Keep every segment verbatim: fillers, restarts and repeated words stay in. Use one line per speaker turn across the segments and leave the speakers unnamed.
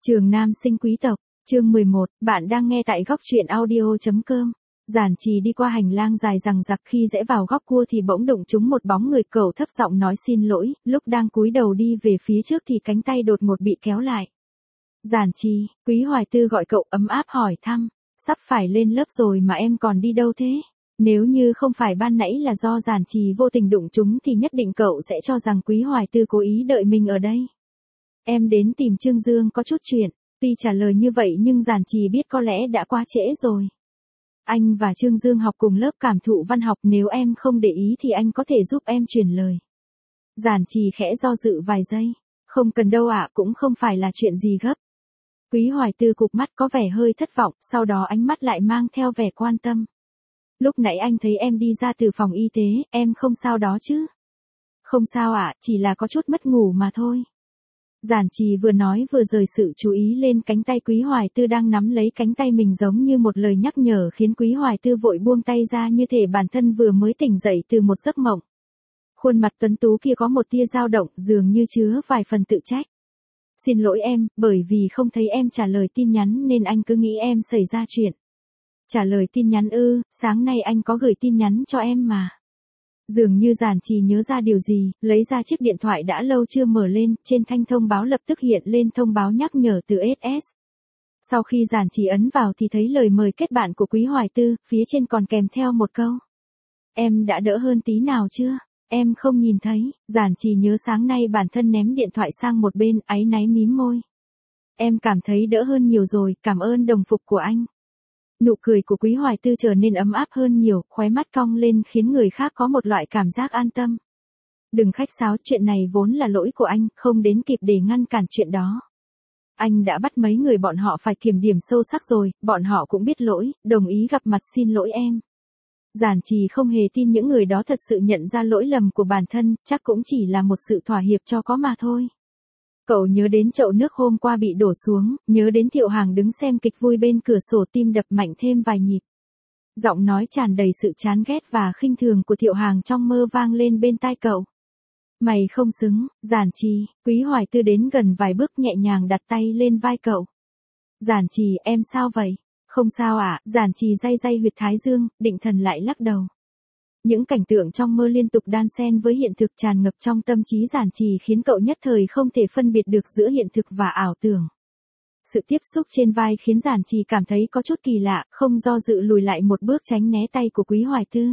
Trường Nam sinh quý tộc, chương mười một, bạn đang nghe tại góc truyện audio.com. Giản Trì đi qua hành lang dài rằng rặc, khi rẽ vào góc cua thì bỗng đụng trúng một bóng người. Cậu thấp giọng nói xin lỗi, lúc đang cúi đầu đi về phía trước thì cánh tay đột ngột bị kéo lại. Giản Trì, Quý Hoài Tư gọi cậu ấm áp hỏi thăm, sắp phải lên lớp rồi mà em còn đi đâu thế? Nếu như không phải ban nãy là do Giản Trì vô tình đụng trúng thì nhất định cậu sẽ cho rằng Quý Hoài Tư cố ý đợi mình ở đây. Em đến tìm Trương Dương có chút chuyện. Tuy trả lời như vậy nhưng Giản Trì biết có lẽ đã quá trễ rồi. Anh và Trương Dương học cùng lớp cảm thụ văn học, nếu em không để ý thì anh có thể giúp em truyền lời. Giản Trì khẽ do dự vài giây. Không cần đâu ạ, cũng không phải là chuyện gì gấp. Quý Hoài Tư cụp mắt có vẻ hơi thất vọng, sau đó ánh mắt lại mang theo vẻ quan tâm. Lúc nãy anh thấy em đi ra từ phòng y tế, em không sao đó chứ? Không sao ạ, chỉ là có chút mất ngủ mà thôi. Giản Trì vừa nói vừa rời sự chú ý lên cánh tay Quý Hoài Tư đang nắm lấy cánh tay mình, giống như một lời nhắc nhở khiến Quý Hoài Tư vội buông tay ra, như thể bản thân vừa mới tỉnh dậy từ một giấc mộng. Khuôn mặt tuấn tú kia có một tia dao động, dường như chứa vài phần tự trách. Xin lỗi em, bởi vì không thấy em trả lời tin nhắn nên anh cứ nghĩ em xảy ra chuyện. Trả lời tin nhắn ư? Sáng nay anh có gửi tin nhắn cho em mà. Dường như Giản Trì nhớ ra điều gì, lấy ra chiếc điện thoại đã lâu chưa mở lên, trên thanh thông báo lập tức hiện lên thông báo nhắc nhở từ ét ét. Sau khi Giản Trì ấn vào thì thấy lời mời kết bạn của Quý Hoài Tư, phía trên còn kèm theo một câu. Em đã đỡ hơn tí nào chưa? Em không nhìn thấy. Giản Trì nhớ sáng nay bản thân ném điện thoại sang một bên, áy náy mím môi. Em cảm thấy đỡ hơn nhiều rồi, cảm ơn đồng phục của anh. Nụ cười của Quý Hoài Tư trở nên ấm áp hơn nhiều, khóe mắt cong lên khiến người khác có một loại cảm giác an tâm. Đừng khách sáo, chuyện này vốn là lỗi của anh, không đến kịp để ngăn cản chuyện đó. Anh đã bắt mấy người bọn họ phải kiểm điểm sâu sắc rồi, bọn họ cũng biết lỗi, đồng ý gặp mặt xin lỗi em. Giản Trì không hề tin những người đó thật sự nhận ra lỗi lầm của bản thân, chắc cũng chỉ là một sự thỏa hiệp cho có mà thôi. Cậu nhớ đến chậu nước hôm qua bị đổ xuống, nhớ đến Thiệu Hàng đứng xem kịch vui bên cửa sổ, tim đập mạnh thêm vài nhịp. Giọng nói tràn đầy sự chán ghét và khinh thường của Thiệu Hàng trong mơ vang lên bên tai cậu. Mày không xứng. Giản Trì, Quý Hoài Tư đến gần vài bước nhẹ nhàng đặt tay lên vai cậu. Giản Trì, em sao vậy? Không sao ạ. À? Giản Trì day day huyệt thái dương, định thần lại lắc đầu. Những cảnh tượng trong mơ liên tục đan xen với hiện thực tràn ngập trong tâm trí Giản Trì, khiến cậu nhất thời không thể phân biệt được giữa hiện thực và ảo tưởng. Sự tiếp xúc trên vai khiến Giản Trì cảm thấy có chút kỳ lạ, không do dự lùi lại một bước tránh né tay của Quý Hoài Tư.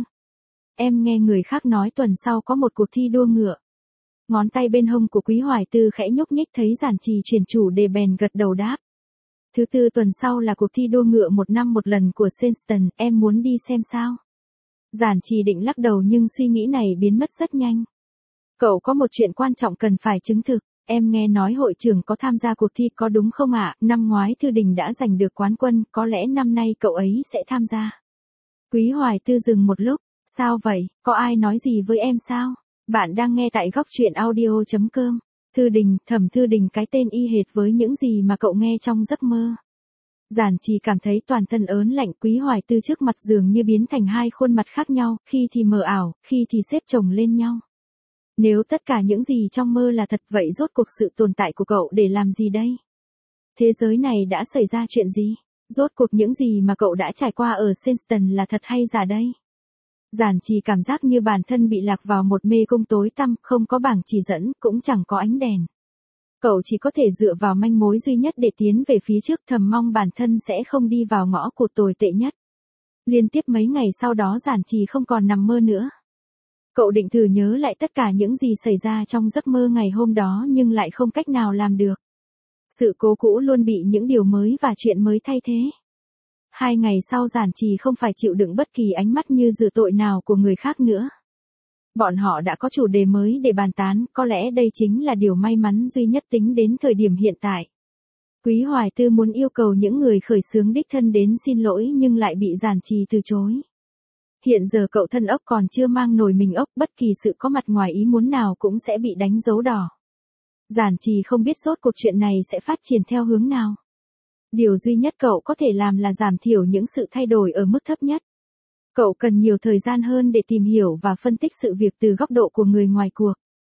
Em nghe người khác nói tuần sau có một cuộc thi đua ngựa. Ngón tay bên hông của Quý Hoài Tư khẽ nhúc nhích, thấy Giản Trì chuyển chủ đề bèn gật đầu đáp. Thứ tư tuần sau là cuộc thi đua ngựa một năm một lần của Senston, em muốn đi xem sao? Giản Trì định lắc đầu nhưng suy nghĩ này biến mất rất nhanh. Cậu có một chuyện quan trọng cần phải chứng thực. Em nghe nói hội trưởng có tham gia cuộc thi có đúng không ạ? Năm ngoái Thư Đình đã giành được quán quân, có lẽ năm nay cậu ấy sẽ tham gia. Quý Hoài Tư dừng một lúc. Sao vậy? Có ai nói gì với em sao? Bạn đang nghe tại góc truyện audio.com. Thư Đình, Thẩm Thư Đình, cái tên y hệt với những gì mà cậu nghe trong giấc mơ. Giản Trì cảm thấy toàn thân ớn lạnh. Quý Hoài Tư trước mặt dường như biến thành hai khuôn mặt khác nhau, khi thì mờ ảo, khi thì xếp chồng lên nhau. Nếu tất cả những gì trong mơ là thật, vậy rốt cuộc sự tồn tại của cậu để làm gì đây? Thế giới này đã xảy ra chuyện gì? Rốt cuộc những gì mà cậu đã trải qua ở Senston là thật hay giả đây? Giản Trì cảm giác như bản thân bị lạc vào một mê cung tối tăm, không có bảng chỉ dẫn, cũng chẳng có ánh đèn. Cậu chỉ có thể dựa vào manh mối duy nhất để tiến về phía trước, thầm mong bản thân sẽ không đi vào ngõ cụt tồi tệ nhất. Liên tiếp mấy ngày sau đó Giản Trì không còn nằm mơ nữa. Cậu định thử nhớ lại tất cả những gì xảy ra trong giấc mơ ngày hôm đó nhưng lại không cách nào làm được. Sự cố cũ luôn bị những điều mới và chuyện mới thay thế. Hai ngày sau Giản Trì không phải chịu đựng bất kỳ ánh mắt như rửa tội nào của người khác nữa. Bọn họ đã có chủ đề mới để bàn tán, có lẽ đây chính là điều may mắn duy nhất tính đến thời điểm hiện tại. Quý Hoài Tư muốn yêu cầu những người khởi xướng đích thân đến xin lỗi nhưng lại bị Giản Trì từ chối. Hiện giờ cậu thân ốc còn chưa mang nổi mình ốc, bất kỳ sự có mặt ngoài ý muốn nào cũng sẽ bị đánh dấu đỏ. Giản Trì không biết rốt cuộc chuyện này sẽ phát triển theo hướng nào. Điều duy nhất cậu có thể làm là giảm thiểu những sự thay đổi ở mức thấp nhất. Cậu cần nhiều thời gian hơn để tìm hiểu và phân tích sự việc từ góc độ của người ngoài cuộc.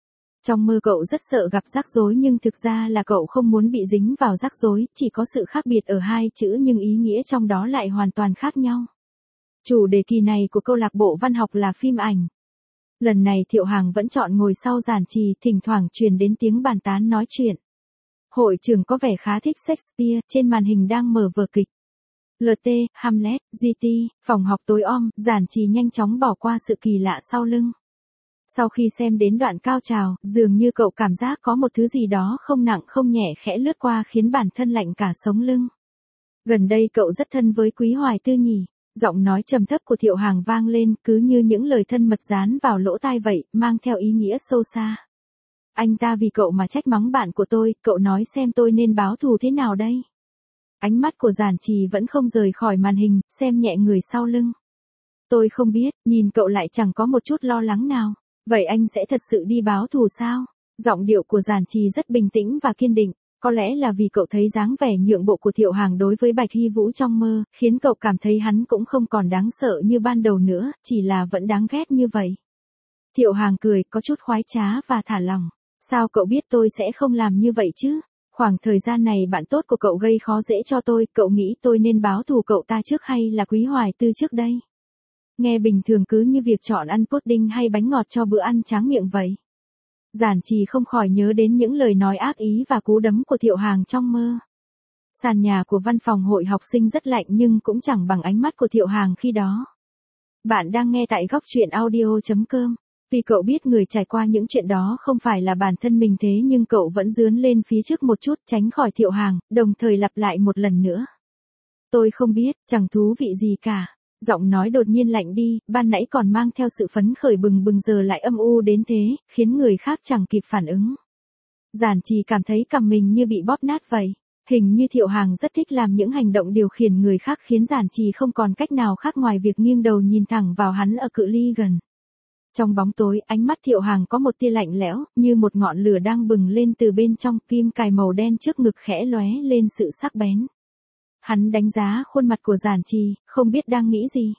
Trong mơ cậu rất sợ gặp rắc rối nhưng thực ra là cậu không muốn bị dính vào rắc rối, chỉ có sự khác biệt ở hai chữ nhưng ý nghĩa trong đó lại hoàn toàn khác nhau. Chủ đề kỳ này của câu lạc bộ văn học là phim ảnh. Lần này Thiệu Hằng vẫn chọn ngồi sau giàn trì, thỉnh thoảng truyền đến tiếng bàn tán nói chuyện. Hội trưởng có vẻ khá thích Shakespeare, trên màn hình đang mở vở kịch. lờ tê, Hamlet, giê tê, phòng học tối om, giàn trì nhanh chóng bỏ qua sự kỳ lạ sau lưng. Sau khi xem đến đoạn cao trào, dường như cậu cảm giác có một thứ gì đó không nặng không nhẹ khẽ lướt qua khiến bản thân lạnh cả sống lưng. Gần đây cậu rất thân với Quý Hoài Tư nhỉ? Giọng nói trầm thấp của Thiệu Hằng vang lên cứ như những lời thân mật dán vào lỗ tai vậy, mang theo ý nghĩa sâu xa. Anh ta vì cậu mà trách mắng bạn của tôi, cậu nói xem tôi nên báo thù thế nào đây? Ánh mắt của giản trì vẫn không rời khỏi màn hình, xem nhẹ người sau lưng. Tôi không biết, nhìn cậu lại chẳng có một chút lo lắng nào. Vậy anh sẽ thật sự đi báo thù sao? Giọng điệu của giản trì rất bình tĩnh và kiên định. Có lẽ là vì cậu thấy dáng vẻ nhượng bộ của Thiệu Hằng đối với Bạch Hy Vũ trong mơ, khiến cậu cảm thấy hắn cũng không còn đáng sợ như ban đầu nữa, chỉ là vẫn đáng ghét như vậy. Thiệu Hằng cười, có chút khoái trá và thả lỏng. Sao cậu biết tôi sẽ không làm như vậy chứ? Khoảng thời gian này bạn tốt của cậu gây khó dễ cho tôi, cậu nghĩ tôi nên báo thù cậu ta trước hay là Quý Hoài Tư trước đây? Nghe bình thường cứ như việc chọn ăn pudding hay bánh ngọt cho bữa ăn tráng miệng vậy. Giản trì không khỏi nhớ đến những lời nói ác ý và cú đấm của Thiệu Hằng trong mơ. Sàn nhà của văn phòng hội học sinh rất lạnh nhưng cũng chẳng bằng ánh mắt của Thiệu Hằng khi đó. Bạn đang nghe tại góc truyện audio chấm com. Vì cậu biết người trải qua những chuyện đó không phải là bản thân mình thế nhưng cậu vẫn dướn lên phía trước một chút tránh khỏi Thiệu Hằng, đồng thời lặp lại một lần nữa. Tôi không biết, chẳng thú vị gì cả. Giọng nói đột nhiên lạnh đi, ban nãy còn mang theo sự phấn khởi bừng bừng giờ lại âm u đến thế, khiến người khác chẳng kịp phản ứng. Giản trì cảm thấy cằm mình như bị bóp nát vậy. Hình như Thiệu Hằng rất thích làm những hành động điều khiển người khác khiến giản trì không còn cách nào khác ngoài việc nghiêng đầu nhìn thẳng vào hắn ở cự ly gần. Trong bóng tối, ánh mắt Thiệu Hằng có một tia lạnh lẽo, như một ngọn lửa đang bừng lên từ bên trong, kim cài màu đen trước ngực khẽ lóe lên sự sắc bén. Hắn đánh giá khuôn mặt của giản trì, không biết đang nghĩ gì.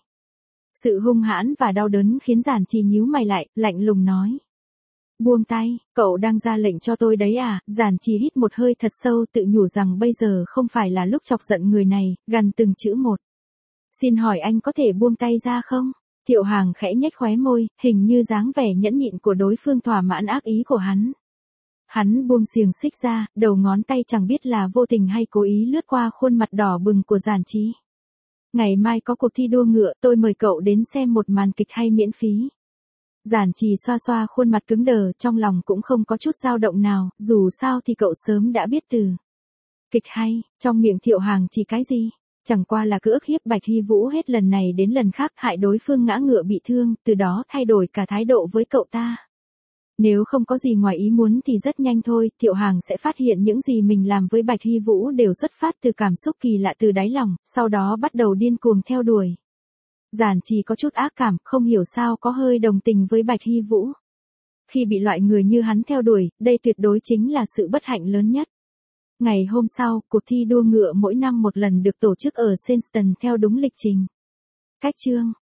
Sự hung hãn và đau đớn khiến giản trì nhíu mày lại, lạnh lùng nói. Buông tay, cậu đang ra lệnh cho tôi đấy à? Giản trì hít một hơi thật sâu tự nhủ rằng bây giờ không phải là lúc chọc giận người này, gằn từng chữ một. Xin hỏi anh có thể buông tay ra không? Thiệu Hằng khẽ nhếch khóe môi, hình như dáng vẻ nhẫn nhịn của đối phương thỏa mãn ác ý của hắn. Hắn buông xiềng xích ra, đầu ngón tay chẳng biết là vô tình hay cố ý lướt qua khuôn mặt đỏ bừng của giản trì. Ngày mai có cuộc thi đua ngựa, tôi mời cậu đến xem một màn kịch hay miễn phí. Giản trì xoa xoa khuôn mặt cứng đờ, trong lòng cũng không có chút dao động nào, dù sao thì cậu sớm đã biết từ. Kịch hay, trong miệng Thiệu Hằng chỉ cái gì? Chẳng qua là cứ ức hiếp Bạch Hy Vũ hết lần này đến lần khác hại đối phương ngã ngựa bị thương, từ đó thay đổi cả thái độ với cậu ta. Nếu không có gì ngoài ý muốn thì rất nhanh thôi, Thiệu Hằng sẽ phát hiện những gì mình làm với Bạch Hy Vũ đều xuất phát từ cảm xúc kỳ lạ từ đáy lòng, sau đó bắt đầu điên cuồng theo đuổi. Giản trì có chút ác cảm, không hiểu sao có hơi đồng tình với Bạch Hy Vũ. Khi bị loại người như hắn theo đuổi, đây tuyệt đối chính là sự bất hạnh lớn nhất. Ngày hôm sau, cuộc thi đua ngựa mỗi năm một lần được tổ chức ở Senston theo đúng lịch trình. Cách chương